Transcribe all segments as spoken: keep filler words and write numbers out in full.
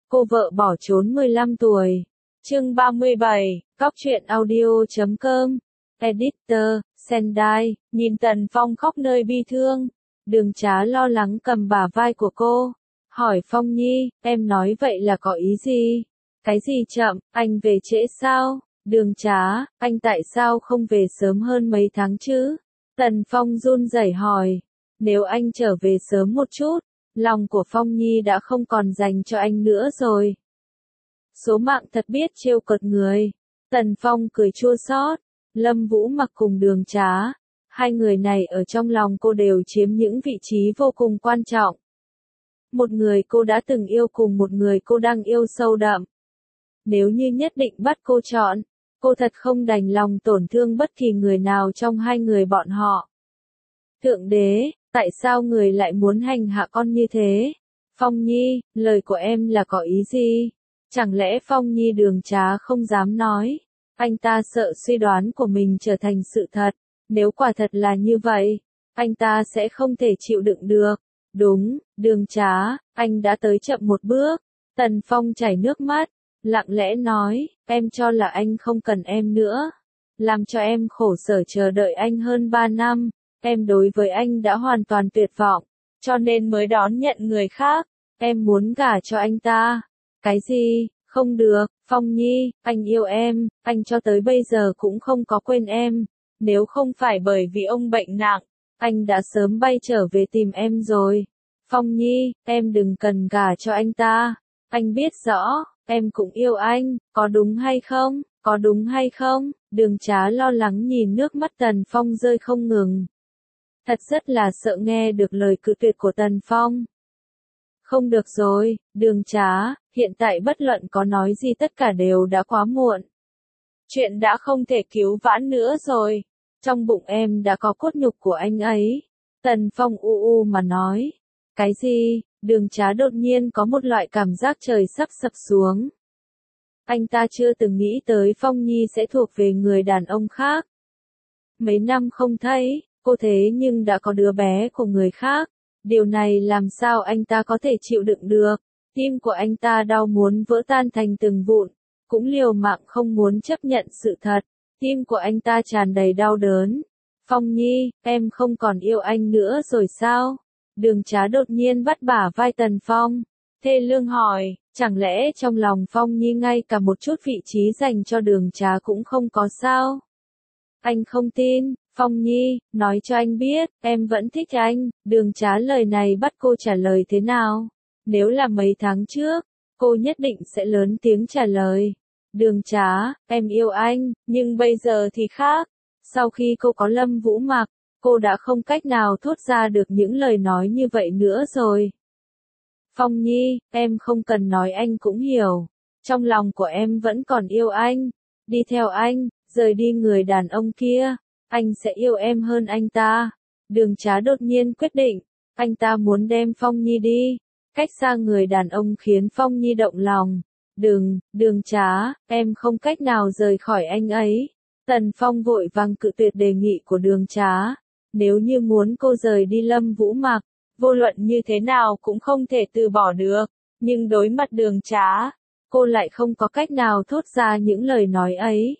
Cô vợ bỏ trốn mười lăm tuổi. Chương ba mươi bảy, Góc truyện audio chấm com. Editor, Sendai, nhìn Tần Phong khóc nơi bi thương. Đường Trá lo lắng cầm bả vai của cô. Hỏi Phong Nhi, em nói vậy là có ý gì? Cái gì chậm, anh về trễ sao? Đường Trá, anh tại sao không về sớm hơn mấy tháng chứ? Tần Phong run rẩy hỏi. Nếu anh trở về sớm một chút, lòng của Phong Nhi đã không còn dành cho anh nữa rồi. Số mạng thật biết trêu cợt người. Tần Phong cười chua xót. Lâm Vũ Mặc cùng Đường Trá, hai người này ở trong lòng cô đều chiếm những vị trí vô cùng quan trọng. Một người cô đã từng yêu cùng một người cô đang yêu sâu đậm. Nếu như nhất định bắt cô chọn, cô thật không đành lòng tổn thương bất kỳ người nào trong hai người bọn họ. Thượng đế, tại sao người lại muốn hành hạ con như thế? Phong Nhi, lời của em là có ý gì? Chẳng lẽ Phong Nhi Đường Trá không dám nói? Anh ta sợ suy đoán của mình trở thành sự thật. Nếu quả thật là như vậy, anh ta sẽ không thể chịu đựng được. Đúng, Đường Trá, anh đã tới chậm một bước. Tần Phong chảy nước mắt, lặng lẽ nói, em cho là anh không cần em nữa. Làm cho em khổ sở chờ đợi anh hơn ba năm. Em đối với anh đã hoàn toàn tuyệt vọng, cho nên mới đón nhận người khác. Em muốn gả cho anh ta. Cái gì? Không được, Phong Nhi, anh yêu em, anh cho tới bây giờ cũng không có quên em. Nếu không phải bởi vì ông bệnh nặng, anh đã sớm bay trở về tìm em rồi. Phong Nhi, em đừng cần gả cho anh ta. Anh biết rõ, em cũng yêu anh, có đúng hay không? Có đúng hay không? Đường Trá lo lắng nhìn nước mắt Tần Phong rơi không ngừng. Thật rất là sợ nghe được lời cự tuyệt của Tần Phong. Không được rồi, Đường Trá, hiện tại bất luận có nói gì tất cả đều đã quá muộn. Chuyện đã không thể cứu vãn nữa rồi. Trong bụng em đã có cốt nhục của anh ấy. Tần Phong u u mà nói. Cái gì? Đường Trá đột nhiên có một loại cảm giác trời sắp sập xuống. Anh ta chưa từng nghĩ tới Phong Nhi sẽ thuộc về người đàn ông khác. Mấy năm không thấy, cô thế nhưng đã có đứa bé của người khác. Điều này làm sao anh ta có thể chịu đựng được? Tim của anh ta đau muốn vỡ tan thành từng vụn, cũng liều mạng không muốn chấp nhận sự thật. Tim của anh ta tràn đầy đau đớn. Phong Nhi, em không còn yêu anh nữa rồi sao? Đường Trá đột nhiên bắt bả vai Tần Phong. Thê lương hỏi, chẳng lẽ trong lòng Phong Nhi ngay cả một chút vị trí dành cho Đường Trá cũng không có sao? Anh không tin. Phong Nhi, nói cho anh biết, em vẫn thích anh. Đường Trá lời này bắt cô trả lời thế nào? Nếu là mấy tháng trước, cô nhất định sẽ lớn tiếng trả lời. Đường Trá, em yêu anh, nhưng bây giờ thì khác. Sau khi cô có Lâm Vũ Mặc, cô đã không cách nào thốt ra được những lời nói như vậy nữa rồi. Phong Nhi, em không cần nói anh cũng hiểu. Trong lòng của em vẫn còn yêu anh. Đi theo anh, rời đi người đàn ông kia. Anh sẽ yêu em hơn anh ta. Đường Trá đột nhiên quyết định, anh ta muốn đem Phong Nhi đi. Cách xa người đàn ông khiến Phong Nhi động lòng. Đừng, Đường Trá, em không cách nào rời khỏi anh ấy. Tần Phong vội vàng cự tuyệt đề nghị của Đường Trá. Nếu như muốn cô rời đi Lâm Vũ Mặc, vô luận như thế nào cũng không thể từ bỏ được. Nhưng đối mặt Đường Trá, cô lại không có cách nào thốt ra những lời nói ấy.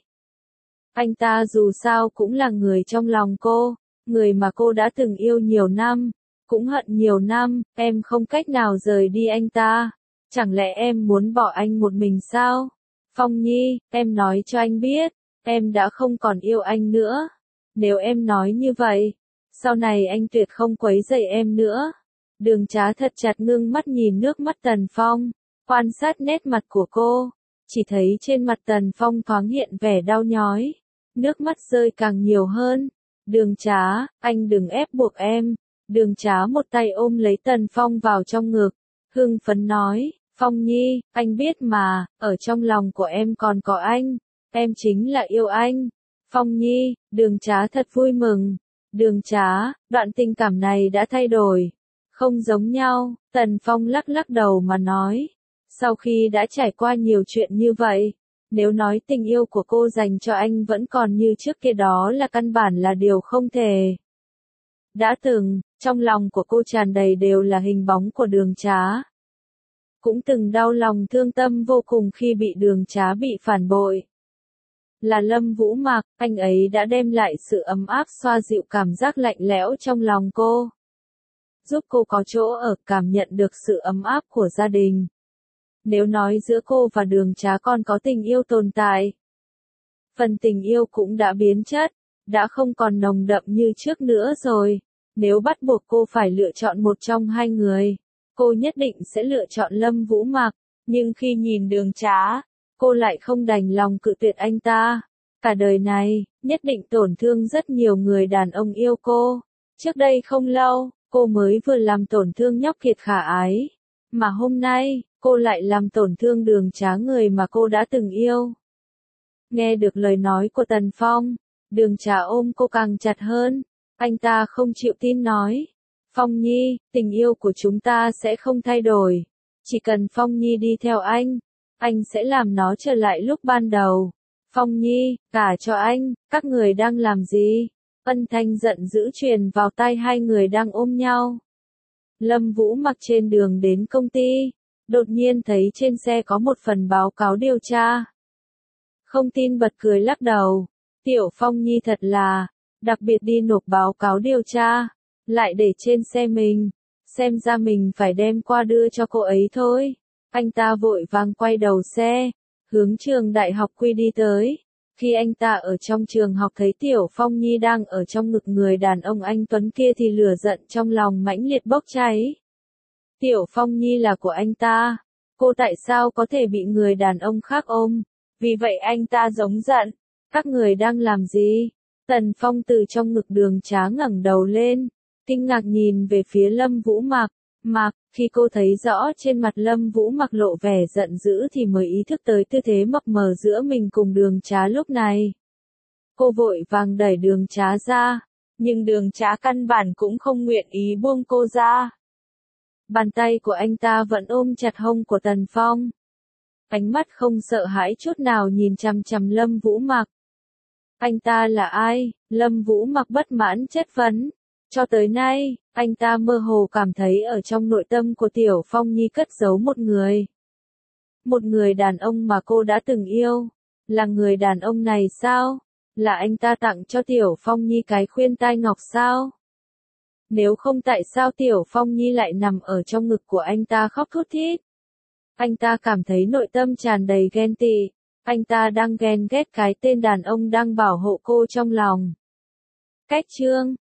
Anh ta dù sao cũng là người trong lòng cô, người mà cô đã từng yêu nhiều năm, cũng hận nhiều năm, em không cách nào rời đi anh ta. Chẳng lẽ em muốn bỏ anh một mình sao? Phong Nhi, em nói cho anh biết, em đã không còn yêu anh nữa. Nếu em nói như vậy, sau này anh tuyệt không quấy rầy em nữa. Đường Trá thật chặt ngưng mắt nhìn nước mắt Tần Phong, quan sát nét mặt của cô, chỉ thấy trên mặt Tần Phong thoáng hiện vẻ đau nhói. Nước mắt rơi càng nhiều hơn. Đường Trá, anh đừng ép buộc em. Đường Trá một tay ôm lấy Tần Phong vào trong ngực, hưng phấn nói, Phong Nhi, anh biết mà, ở trong lòng của em còn có anh. Em chính là yêu anh. Phong Nhi, Đường Trá thật vui mừng. Đường Trá, đoạn tình cảm này đã thay đổi. Không giống nhau, Tần Phong lắc lắc đầu mà nói. Sau khi đã trải qua nhiều chuyện như vậy, nếu nói tình yêu của cô dành cho anh vẫn còn như trước kia đó là căn bản là điều không thể. Đã từng, trong lòng của cô tràn đầy đều là hình bóng của Đường Trá. cũng từng đau lòng thương tâm vô cùng khi bị Đường Trá bị phản bội. Là Lâm Vũ Mạc, anh ấy đã đem lại sự ấm áp xoa dịu cảm giác lạnh lẽo trong lòng cô. Giúp cô có chỗ ở, cảm nhận được sự ấm áp của gia đình. Nếu nói giữa cô và Đường Trá còn có tình yêu tồn tại, phần tình yêu cũng đã biến chất, đã không còn nồng đậm như trước nữa rồi. Nếu bắt buộc cô phải lựa chọn một trong hai người, cô nhất định sẽ lựa chọn Lâm Vũ Mạc, nhưng khi nhìn Đường Trá, cô lại không đành lòng cự tuyệt anh ta. Cả đời này, nhất định tổn thương rất nhiều người đàn ông yêu cô. Trước đây không lâu, cô mới vừa làm tổn thương nhóc Kiệt khả ái, mà hôm nay, cô lại làm tổn thương Đường Trá, người mà cô đã từng yêu. Nghe được lời nói của Tần Phong, Đường Trá ôm cô càng chặt hơn. Anh ta không chịu tin nói, Phong Nhi, tình yêu của chúng ta sẽ không thay đổi. Chỉ cần Phong Nhi đi theo anh, anh sẽ làm nó trở lại lúc ban đầu. Phong Nhi, cả cho anh, các người đang làm gì? Âm thanh giận dữ truyền vào tai hai người đang ôm nhau. Lâm Vũ Mặc trên đường đến công ty, đột nhiên thấy trên xe có một phần báo cáo điều tra. Không tin bật cười lắc đầu, Tiểu Phong Nhi thật là, đặc biệt đi nộp báo cáo điều tra, lại để trên xe mình, xem ra mình phải đem qua đưa cho cô ấy thôi. Anh ta vội vàng quay đầu xe, hướng trường đại học Quy đi tới. Khi anh ta ở trong trường học thấy Tiểu Phong Nhi đang ở trong ngực người đàn ông anh Tuấn kia thì lửa giận trong lòng mãnh liệt bốc cháy. Tiểu Phong Nhi là của anh ta, cô tại sao có thể bị người đàn ông khác ôm? Vì vậy anh ta giống giận, các người đang làm gì? Tần Phong từ trong ngực Đường Trá ngẩng đầu lên, kinh ngạc nhìn về phía Lâm Vũ Mạc. Mạc, khi cô thấy rõ trên mặt Lâm Vũ Mạc lộ vẻ giận dữ thì mới ý thức tới tư thế mập mờ giữa mình cùng Đường Trá lúc này. Cô vội vàng đẩy Đường Trá ra, nhưng Đường Trá căn bản cũng không nguyện ý buông cô ra. Bàn tay của anh ta vẫn ôm chặt hông của Tần Phong. Ánh mắt không sợ hãi chút nào nhìn chằm chằm Lâm Vũ Mạc. Anh ta là ai? Lâm Vũ Mạc bất mãn chất vấn. Cho tới nay, anh ta mơ hồ cảm thấy ở trong nội tâm của Tiểu Phong Nhi cất giấu một người. Một người đàn ông mà cô đã từng yêu. Là người đàn ông này sao? Là anh ta tặng cho Tiểu Phong Nhi cái khuyên tai ngọc sao? Nếu không tại sao Tiểu Phong Nhi lại nằm ở trong ngực của anh ta khóc thút thít? Anh ta cảm thấy nội tâm tràn đầy ghen tị. Anh ta đang ghen ghét cái tên đàn ông đang bảo hộ cô trong lòng. Cách chương